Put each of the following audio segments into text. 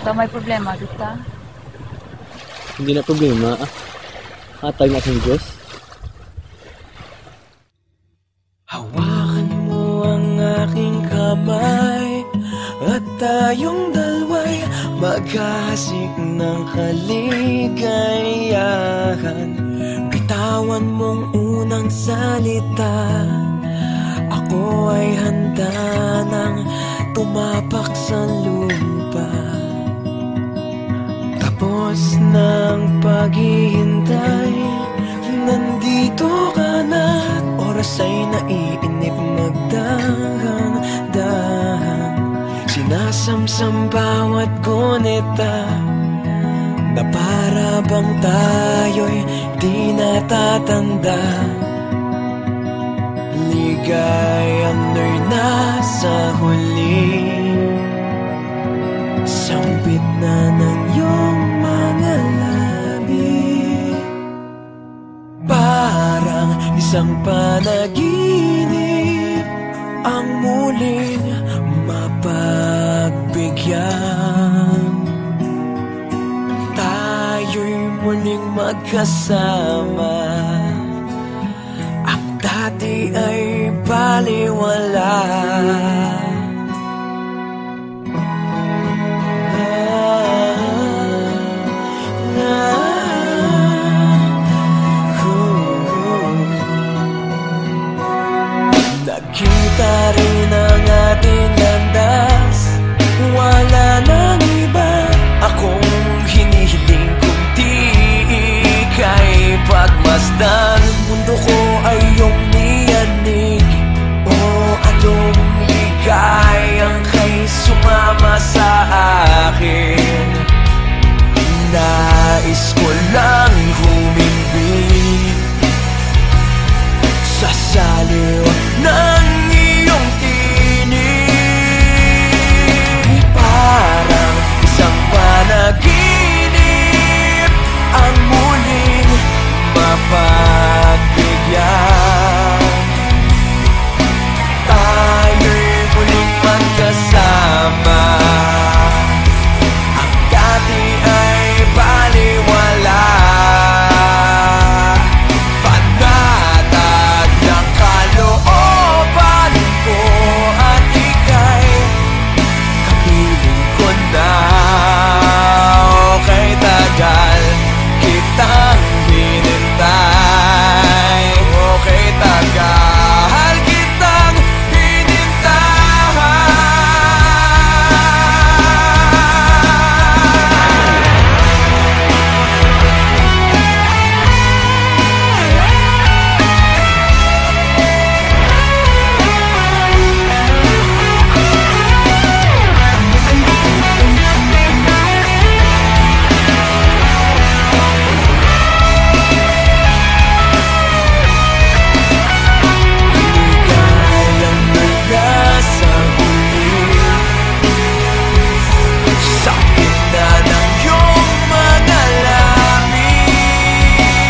So may problema kita? Hindi na problema. Hatag na sa Diyos. Hawakan mo ang aking kamay at tayong dalawa'y maghahasik ng kaligayahan. Bitawan mong unang salita, ako ay handa nang tumapak sa lupa. Tapos ng paghihintay, nandito ka na. Oras ay naiinip, nagdahan-dahan. Sinasamsam bawat gunita, na para bang tayo'y di natatanda. Ligayang no'y nasa huli, sambit na ng iyong mga labi. Parang isang panaginip ang muling mapagbigyan. Tayo'y muling magkasama, ang dati ay baliwala. Nakita rin ang ating landas, wala nang iba akong hinihiling kundi ika'y pagmasdan. Mundo ko ay iyong niyanig, o anong ligayang kay sumama sa akin. Nais ko lang humimbing sa saliw ng iyong tinig. Parang isang panaginip ang muling mapagbigyan. Tayo'y muling magkasama, ang dati ay baliwala. Panatag ng kalooban ko at ika'y kapiling ko na. Okay, tagal kitang hinintay. Okay, tagal kitang hinintay. Ligayang mula sa huli, sa gitna ng iyong mga labi.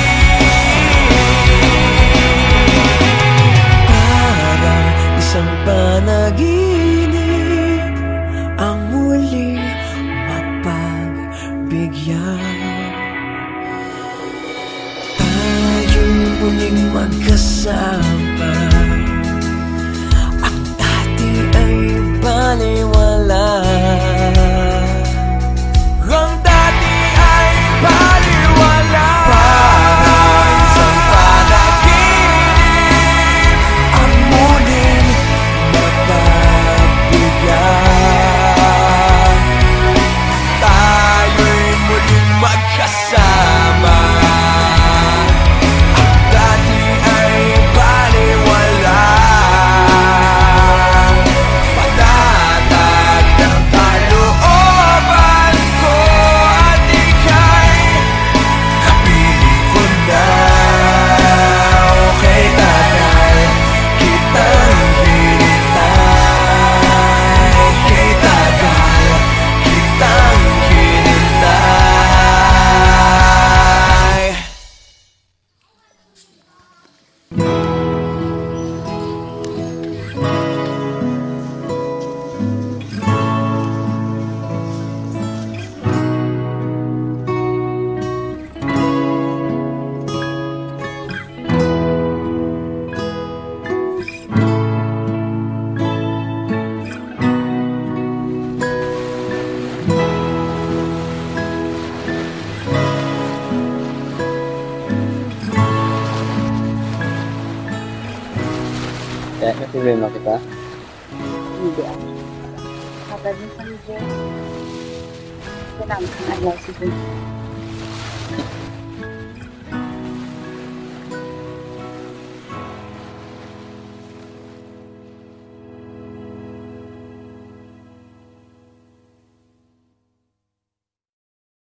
Parang isang panaginip ang muling mapagbigyan. Tayo'y muling magkasama, ang dati ay baliwala. Ang dati ay baliwala. Parang isang panaginip ang muling mapagbigyan. Tayo'y muling magkasama, ang dati ay baliwala. Patatag ng Problema kita. Hindi ako. Kapag sa libo, kailangan ka adlaw siguro.